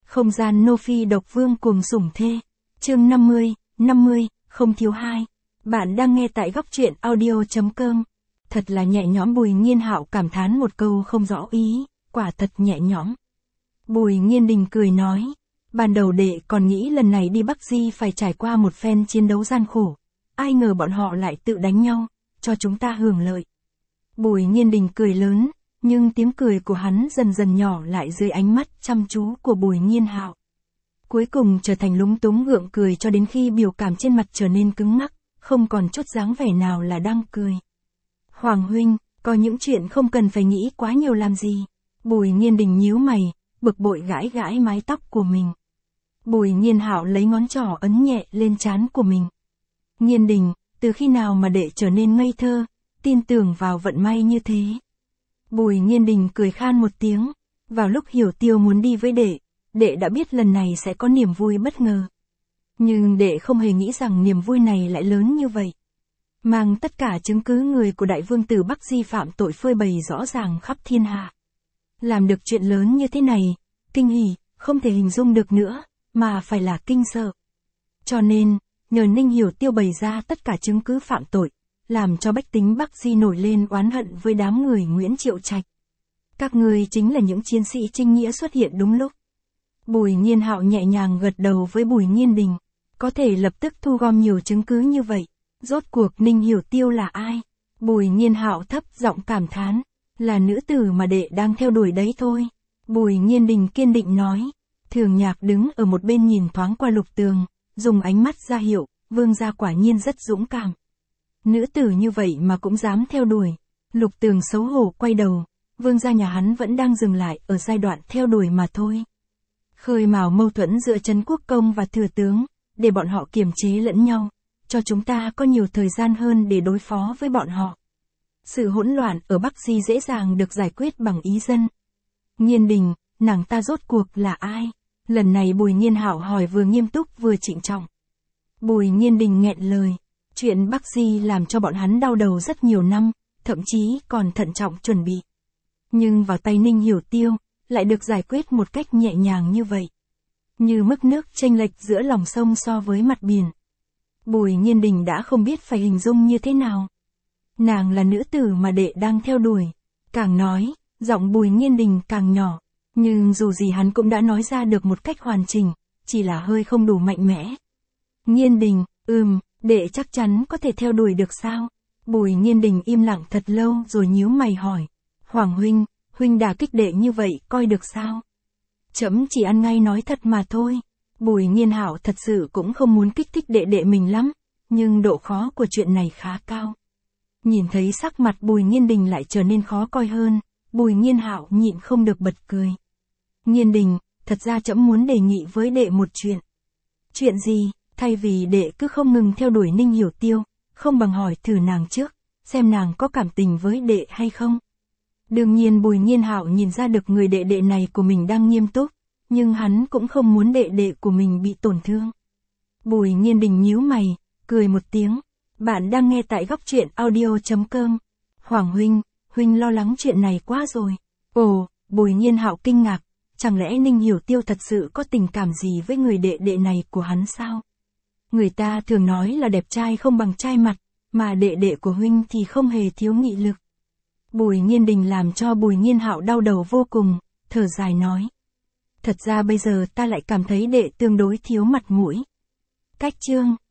Không gian nô phi độc vương cuồng sủng thê. Chương 50, không thiếu hai. Bạn đang nghe tại góc truyện audio.com. Thật là nhẹ nhõm. Bùi Nghiên Hạo cảm thán một câu không rõ ý, quả thật nhẹ nhõm. Bùi Nghiên Đình cười nói, ban đầu đệ còn nghĩ lần này đi Bắc Di phải trải qua một phen chiến đấu gian khổ. Ai ngờ bọn họ lại tự đánh nhau, cho chúng ta hưởng lợi. Bùi Nghiên Đình cười lớn, nhưng tiếng cười của hắn dần dần nhỏ lại dưới ánh mắt chăm chú của Bùi Nghiên Hạo. Cuối cùng trở thành lúng túng gượng cười cho đến khi biểu cảm trên mặt trở nên cứng ngắc, không còn chút dáng vẻ nào là đang cười. Hoàng huynh, có những chuyện không cần phải nghĩ quá nhiều làm gì. Bùi Nghiên Đình nhíu mày, bực bội gãi gãi mái tóc của mình. Bùi Nghiên Hạo lấy ngón trỏ ấn nhẹ lên trán của mình. Nghiên Đình, từ khi nào mà đệ trở nên ngây thơ, tin tưởng vào vận may như thế? Bùi Nghiên Đình cười khan một tiếng, vào lúc Hiểu Tiêu muốn đi với đệ đã biết lần này sẽ có niềm vui bất ngờ. Nhưng đệ không hề nghĩ rằng niềm vui này lại lớn như vậy. Mang tất cả chứng cứ người của đại vương tử Bắc Di phạm tội phơi bày rõ ràng khắp thiên hạ. Làm được chuyện lớn như thế này, kinh hỉ, không thể hình dung được nữa, mà phải là kinh sợ. Cho nên, nhờ Ninh Hiểu Tiêu bày ra tất cả chứng cứ phạm tội, làm cho bách tính Bắc Di nổi lên oán hận với đám người Nguyễn Triệu Trạch. Các ngươi chính là những chiến sĩ chính nghĩa xuất hiện đúng lúc. Bùi Nghiên Hạo nhẹ nhàng gật đầu với Bùi Nghiên Đình, có thể lập tức thu gom nhiều chứng cứ như vậy. Rốt cuộc Ninh Hiểu Tiêu là ai? Bùi Nghiên Hạo thấp giọng cảm thán, là nữ tử mà đệ đang theo đuổi đấy thôi. Bùi Nghiên Đình kiên định nói. Thường Nhạc đứng ở một bên nhìn thoáng qua Lục Tường, dùng ánh mắt ra hiệu, vương gia quả nhiên rất dũng cảm. Nữ tử như vậy mà cũng dám theo đuổi. Lục Tường xấu hổ quay đầu, vương gia nhà hắn vẫn đang dừng lại ở giai đoạn theo đuổi mà thôi. Khơi mào mâu thuẫn giữa Trấn Quốc Công và thừa tướng, để bọn họ kiềm chế lẫn nhau, cho chúng ta có nhiều thời gian hơn để đối phó với bọn họ. Sự hỗn loạn ở Bắc Di dễ dàng được giải quyết bằng ý dân. Nghiên Đình, nàng ta rốt cuộc là ai? Lần này Bùi Nghiên Hạo hỏi vừa nghiêm túc vừa trịnh trọng. Bùi Nghiên Đình nghẹn lời, chuyện Bắc Di làm cho bọn hắn đau đầu rất nhiều năm, thậm chí còn thận trọng chuẩn bị. Nhưng vào tay Ninh Hiểu Tiêu, lại được giải quyết một cách nhẹ nhàng như vậy. Như mức nước chênh lệch giữa lòng sông so với mặt biển. Bùi Nghiên Đình đã không biết phải hình dung như thế nào. Nàng là nữ tử mà đệ đang theo đuổi. Càng nói, giọng Bùi Nghiên Đình càng nhỏ. Nhưng dù gì hắn cũng đã nói ra được một cách hoàn chỉnh, chỉ là hơi không đủ mạnh mẽ. Nghiên Đình, đệ chắc chắn có thể theo đuổi được sao? Bùi Nghiên Đình im lặng thật lâu rồi nhíu mày hỏi. Hoàng huynh đả kích đệ như vậy coi được sao? Trẫm chỉ ăn ngay nói thật mà thôi. Bùi Nghiên Hạo thật sự cũng không muốn kích thích đệ mình lắm, nhưng độ khó của chuyện này khá cao. Nhìn thấy sắc mặt Bùi Nghiên Đình lại trở nên khó coi hơn, Bùi Nghiên Hạo nhịn không được bật cười. Nghiên Đình, thật ra trẫm muốn đề nghị với đệ một chuyện. Chuyện gì? Thay vì đệ cứ không ngừng theo đuổi Ninh Hiểu Tiêu, không bằng hỏi thử nàng trước, xem nàng có cảm tình với đệ hay không. Đương nhiên Bùi Nghiên Hạo nhìn ra được người đệ này của mình đang nghiêm túc, nhưng hắn cũng không muốn đệ của mình bị tổn thương. Bùi Nghiên Đình nhíu mày, cười một tiếng. Bạn đang nghe tại góc truyện audio.com. Hoàng huynh lo lắng chuyện này quá rồi. Ồ, Bùi Nghiên Hạo kinh ngạc, chẳng lẽ Ninh Hiểu Tiêu thật sự có tình cảm gì với người đệ này của hắn sao? Người ta thường nói là đẹp trai không bằng trai mặt, mà đệ của huynh thì không hề thiếu nghị lực. Bùi Nghiên Đình làm cho Bùi Nghiên Hạo đau đầu vô cùng, thở dài nói. Thật ra bây giờ ta lại cảm thấy đệ tương đối thiếu mặt mũi. Cách chương